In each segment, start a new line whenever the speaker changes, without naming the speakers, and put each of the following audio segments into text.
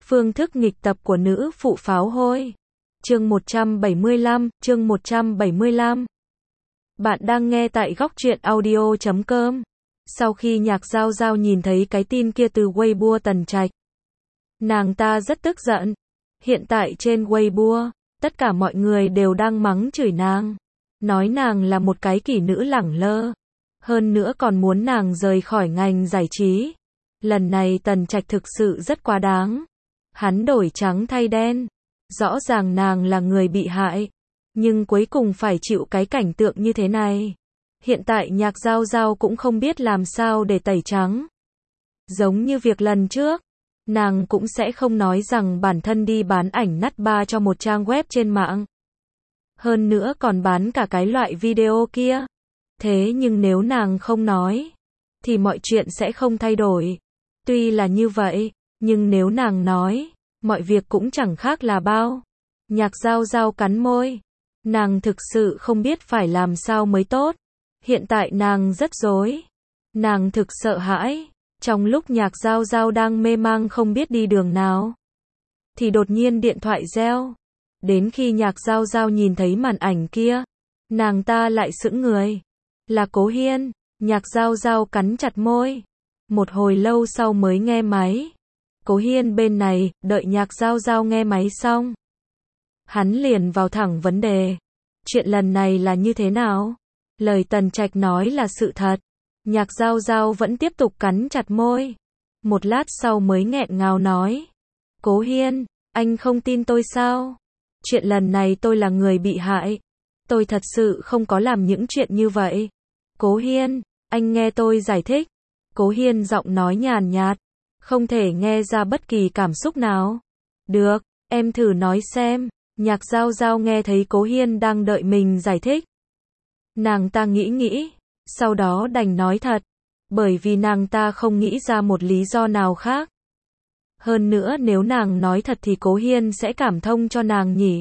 Phương thức nghịch tập của nữ phụ pháo hôi. Chương 175. Bạn đang nghe tại góc truyện audio.com. Sau khi Nhạc Giao Giao nhìn thấy cái tin kia từ Weibo Tần Trạch, nàng ta rất tức giận. Hiện tại trên Weibo, tất cả mọi người đều đang mắng chửi nàng, nói nàng là một cái kỹ nữ lẳng lơ, hơn nữa còn muốn nàng rời khỏi ngành giải trí. Lần này Tần Trạch thực sự rất quá đáng. Hắn đổi trắng thay đen. Rõ ràng nàng là người bị hại, nhưng cuối cùng phải chịu cái cảnh tượng như thế này. Hiện tại Nhạc Giao Giao cũng không biết làm sao để tẩy trắng. Giống như việc lần trước, nàng cũng sẽ không nói rằng bản thân đi bán ảnh nắt ba cho một trang web trên mạng. Hơn nữa còn bán cả cái loại video kia. Thế nhưng nếu nàng không nói, thì mọi chuyện sẽ không thay đổi. Tuy là như vậy, nhưng nếu nàng nói, mọi việc cũng chẳng khác là bao. Nhạc Giao Giao cắn môi. Nàng thực sự không biết phải làm sao mới tốt. Hiện tại nàng rất rối. Nàng thực sợ hãi. Trong lúc Nhạc Giao Giao đang mê mang không biết đi đường nào, thì đột nhiên điện thoại reo. Đến khi Nhạc Giao Giao nhìn thấy màn ảnh kia, nàng ta lại sững người. Là Cố Hiên. Nhạc Giao Giao cắn chặt môi. Một hồi lâu sau mới nghe máy. Cố Hiên bên này, đợi Nhạc Giao Giao nghe máy xong, hắn liền vào thẳng vấn đề. Chuyện lần này là như thế nào? Lời Tần Trạch nói là sự thật. Nhạc Giao Giao vẫn tiếp tục cắn chặt môi. Một lát sau mới nghẹn ngào nói. Cố Hiên, anh không tin tôi sao? Chuyện lần này tôi là người bị hại. Tôi thật sự không có làm những chuyện như vậy. Cố Hiên, anh nghe tôi giải thích. Cố Hiên giọng nói nhàn nhạt, không thể nghe ra bất kỳ cảm xúc nào. Được, em thử nói xem. Nhạc Giao Giao nghe thấy Cố Hiên đang đợi mình giải thích. Nàng ta nghĩ, sau đó đành nói thật, bởi vì nàng ta không nghĩ ra một lý do nào khác. Hơn nữa nếu nàng nói thật thì Cố Hiên sẽ cảm thông cho nàng nhỉ.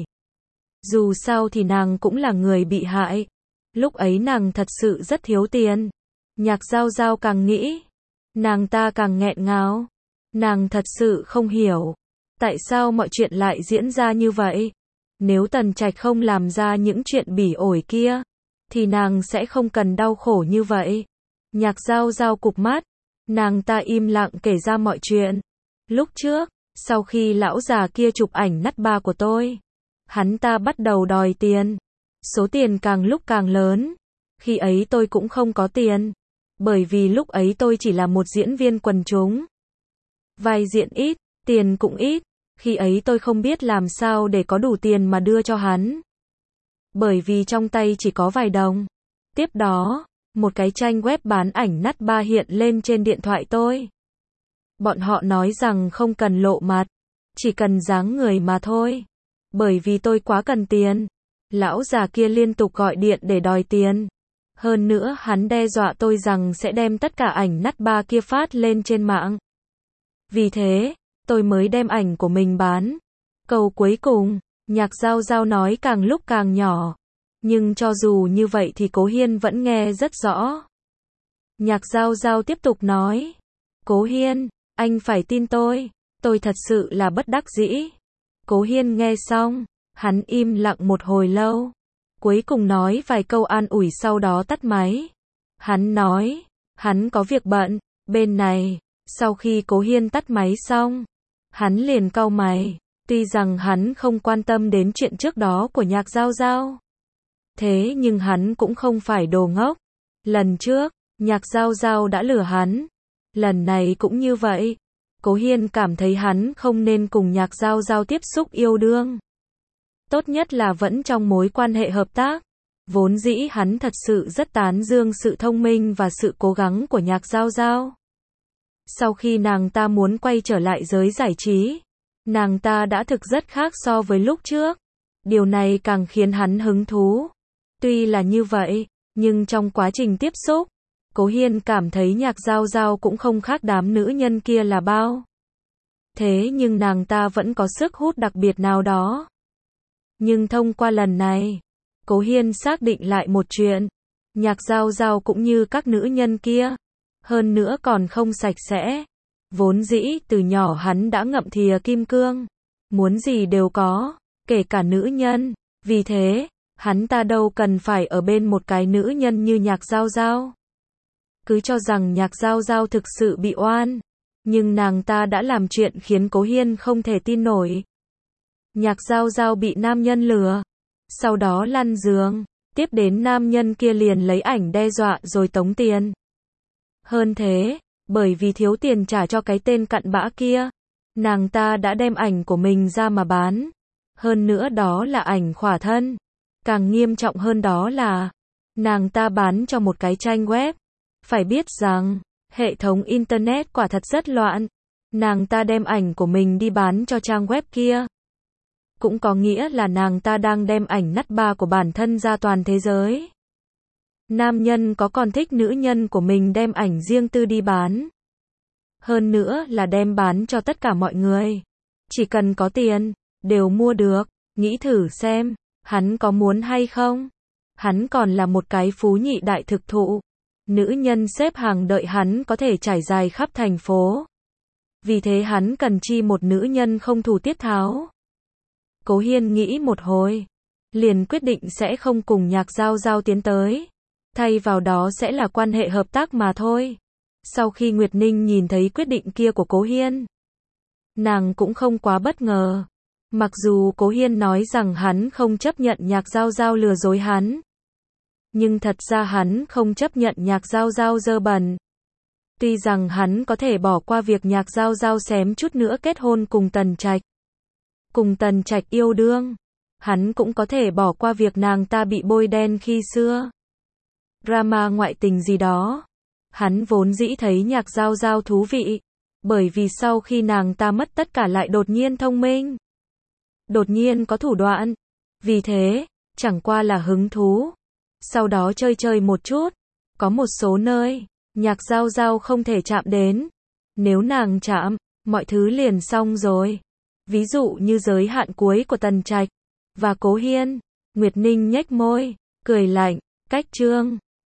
Dù sao thì nàng cũng là người bị hại. Lúc ấy nàng thật sự rất thiếu tiền. Nhạc Giao Giao càng nghĩ, nàng ta càng nghẹn ngào. Nàng thật sự không hiểu, tại sao mọi chuyện lại diễn ra như vậy. Nếu Tần Trạch không làm ra những chuyện bỉ ổi kia, thì nàng sẽ không cần đau khổ như vậy. Nhạc Giao Giao cụp mắt, nàng ta im lặng kể ra mọi chuyện. Lúc trước, sau khi lão già kia chụp ảnh nắt ba của tôi, hắn ta bắt đầu đòi tiền. Số tiền càng lúc càng lớn. Khi ấy tôi cũng không có tiền, bởi vì lúc ấy tôi chỉ là một diễn viên quần chúng. Vai diễn ít, tiền cũng ít. Khi ấy tôi không biết làm sao để có đủ tiền mà đưa cho hắn, bởi vì trong tay chỉ có vài đồng. Tiếp đó, một cái trang web bán ảnh nắt ba hiện lên trên điện thoại tôi. Bọn họ nói rằng không cần lộ mặt, chỉ cần dáng người mà thôi. Bởi vì tôi quá cần tiền. Lão già kia liên tục gọi điện để đòi tiền. Hơn nữa hắn đe dọa tôi rằng sẽ đem tất cả ảnh nắt ba kia phát lên trên mạng. Vì thế, tôi mới đem ảnh của mình bán. Câu cuối cùng, Nhạc Giao Giao nói càng lúc càng nhỏ. Nhưng cho dù như vậy thì Cố Hiên vẫn nghe rất rõ. Nhạc Giao Giao tiếp tục nói. Cố Hiên, anh phải tin tôi thật sự là bất đắc dĩ. Cố Hiên nghe xong, hắn im lặng một hồi lâu. Cuối cùng nói vài câu an ủi sau đó tắt máy. Hắn nói, hắn có việc bận, bên này. Sau khi Cố Hiên tắt máy xong, hắn liền cau mày. Tuy rằng hắn không quan tâm đến chuyện trước đó của Nhạc Giao Giao, thế nhưng hắn cũng không phải đồ ngốc. Lần trước, Nhạc Giao Giao đã lừa hắn. Lần này cũng như vậy. Cố Hiên cảm thấy hắn không nên cùng Nhạc Giao Giao tiếp xúc yêu đương. Tốt nhất là vẫn trong mối quan hệ hợp tác. Vốn dĩ hắn thật sự rất tán dương sự thông minh và sự cố gắng của Nhạc Giao Giao. Sau khi nàng ta muốn quay trở lại giới giải trí, nàng ta đã thực rất khác so với lúc trước. Điều này càng khiến hắn hứng thú. Tuy là như vậy, nhưng trong quá trình tiếp xúc, Cố Hiên cảm thấy Nhạc Giao Giao cũng không khác đám nữ nhân kia là bao. Thế nhưng nàng ta vẫn có sức hút đặc biệt nào đó. Nhưng thông qua lần này, Cố Hiên xác định lại một chuyện. Nhạc Giao Giao cũng như các nữ nhân kia. Hơn nữa còn không sạch sẽ. Vốn dĩ từ nhỏ hắn đã ngậm thìa kim cương, muốn gì đều có, kể cả nữ nhân, vì thế, hắn ta đâu cần phải ở bên một cái nữ nhân như Nhạc Giao Giao. Cứ cho rằng Nhạc Giao Giao thực sự bị oan, nhưng nàng ta đã làm chuyện khiến Cố Hiên không thể tin nổi. Nhạc Giao Giao bị nam nhân lừa, sau đó lăn giường, tiếp đến nam nhân kia liền lấy ảnh đe dọa rồi tống tiền. Hơn thế, bởi vì thiếu tiền trả cho cái tên cặn bã kia, nàng ta đã đem ảnh của mình ra mà bán. Hơn nữa đó là ảnh khỏa thân. Càng nghiêm trọng hơn đó là, nàng ta bán cho một cái trang web. Phải biết rằng, hệ thống Internet quả thật rất loạn. Nàng ta đem ảnh của mình đi bán cho trang web kia. Cũng có nghĩa là nàng ta đang đem ảnh nắt ba của bản thân ra toàn thế giới. Nam nhân có còn thích nữ nhân của mình đem ảnh riêng tư đi bán. Hơn nữa là đem bán cho tất cả mọi người. Chỉ cần có tiền, đều mua được. Nghĩ thử xem, hắn có muốn hay không? Hắn còn là một cái phú nhị đại thực thụ. Nữ nhân xếp hàng đợi hắn có thể trải dài khắp thành phố. Vì thế hắn cần chi một nữ nhân không thủ tiết tháo. Cố Hiên nghĩ một hồi, liền quyết định sẽ không cùng Nhạc Giao Giao tiến tới. Thay vào đó sẽ là quan hệ hợp tác mà thôi. Sau khi Nguyệt Ninh nhìn thấy quyết định kia của Cố Hiên, nàng cũng không quá bất ngờ. Mặc dù Cố Hiên nói rằng hắn không chấp nhận Nhạc Giao Giao lừa dối hắn, nhưng thật ra hắn không chấp nhận Nhạc Giao Giao dơ bẩn. Tuy rằng hắn có thể bỏ qua việc Nhạc Giao Giao xém chút nữa kết hôn cùng Tần Trạch, cùng Tần Trạch yêu đương, hắn cũng có thể bỏ qua việc nàng ta bị bôi đen khi xưa. Drama ngoại tình gì đó. Hắn vốn dĩ thấy Nhạc Giao Giao thú vị, bởi vì sau khi nàng ta mất tất cả lại đột nhiên thông minh, đột nhiên có thủ đoạn. Vì thế, chẳng qua là hứng thú. Sau đó chơi chơi một chút. Có một số nơi, Nhạc Giao Giao không thể chạm đến. Nếu nàng chạm, mọi thứ liền xong rồi. Ví dụ như giới hạn cuối của Tần Trạch và Cố Hiên. Nguyệt Ninh nhếch môi, cười lạnh, cách chương.